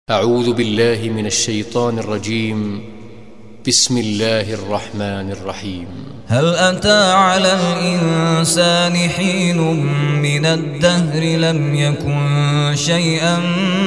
أعوذ بالله من الشيطان الرجيم. بسم الله الرحمن الرحيم. هل أتى على الإنسان حين من الدهر لم يكن شيئا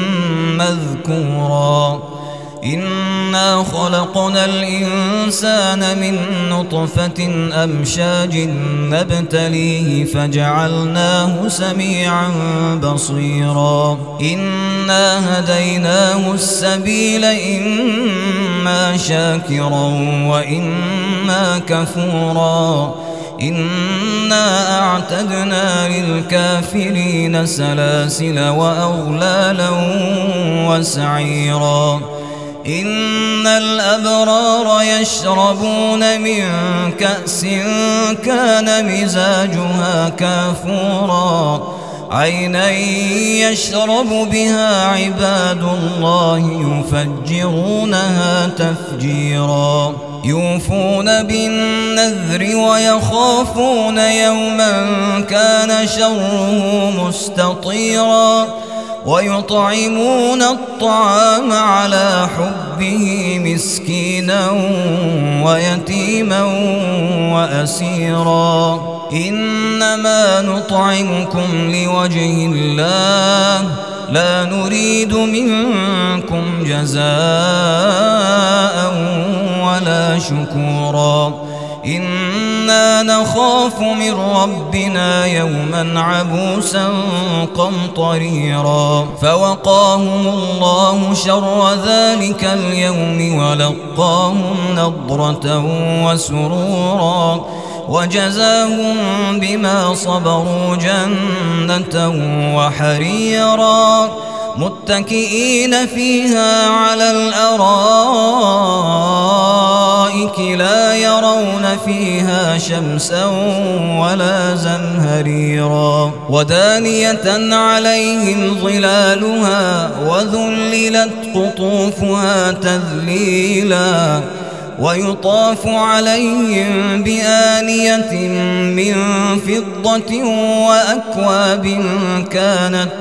مذكورا إنا خلقنا الإنسان من نطفة أمشاج نبتليه فجعلناه سميعا بصيرا إنا هديناه السبيل إما شاكرا وإما كفورا إنا أعتدنا للكافرين سلاسل وأغلالا وسعيرا إن الأبرار يشربون من كأس كان مزاجها كافورا عينا يشرب بها عباد الله يفجرونها تفجيرا يوفون بالنذر ويخافون يوما كان شره مستطيرا ويطعمون الطعام على حبه مسكينا ويتيما وأسيرا إنما نطعمكم لوجه الله لا نريد منكم جزاء ولا شكورا إنا نخاف من ربنا يوما عبوسا قمطريرا فوقاهم الله شر ذلك اليوم ولقاهم نضرة وسرورا وجزاهم بما صبروا جنة وحريرا متكئين فيها على الأرائك لا يرون فيها شمسا ولا زمهريرا ودانية عليهم ظلالها وذللت قطوفها تذليلا ويطاف عليهم بآنية من فضة وأكواب كانت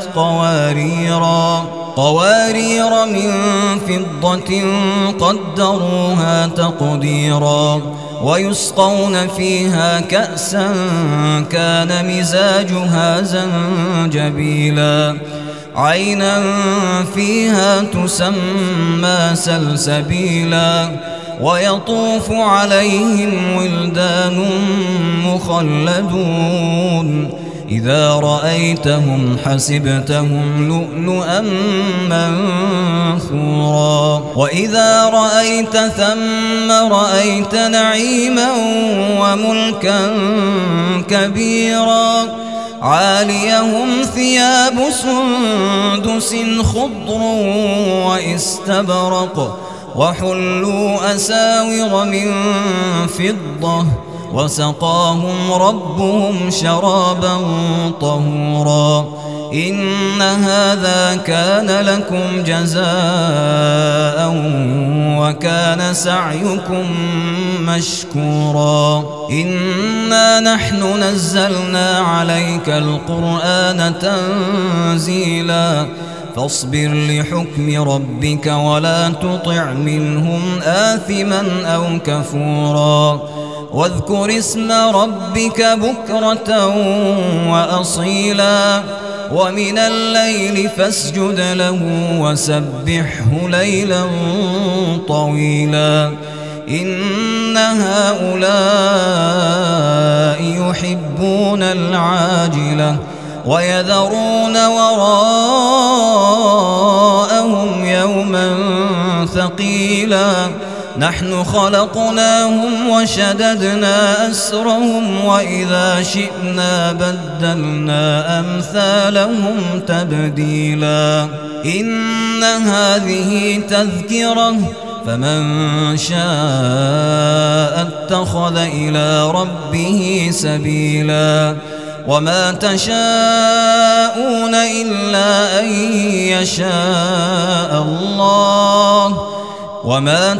قوارير من فضة قدروها تقديرا ويسقون فيها كأسا كان مزاجها زنجبيلا عينا فيها تسمى سلسبيلا ويطوف عليهم ولدان مخلدون إذا رأيتهم حسبتهم لؤلؤا منثورا وإذا رأيت ثم رأيت نعيما وملكا كبيرا عاليهم ثياب سندس خضر واستبرق وحلوا أساور من فضة وسقاهم ربهم شرابا طهورا إن هذا كان لكم جزاء وكان سعيكم مشكورا إنا نحن نزلنا عليك القرآن تنزيلا فاصبر لحكم ربك ولا تطع منهم آثما أو كفورا واذكر اسم ربك بكرة وأصيلا ومن الليل فاسجد له وسبحه ليلا طويلا إن هؤلاء يحبون العاجلة ويذرون وراءهم يوما ثقيلا نحن خلقناهم وشددنا أسرهم وإذا شئنا بدلنا أمثالهم تبديلا إن هذه تذكرة فمن شاء اتخذ إلى ربه سبيلا وما تشاءون إلا أن يشاء الله وما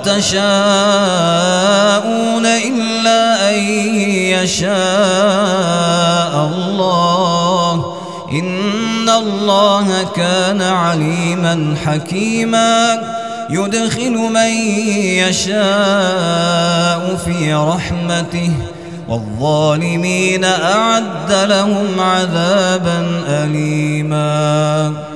تشاءون إلا أن يشاء الله إن إن الله كان عليما حكيما يدخل من يشاء في رحمته والظالمين أعد لهم عذابا أليما.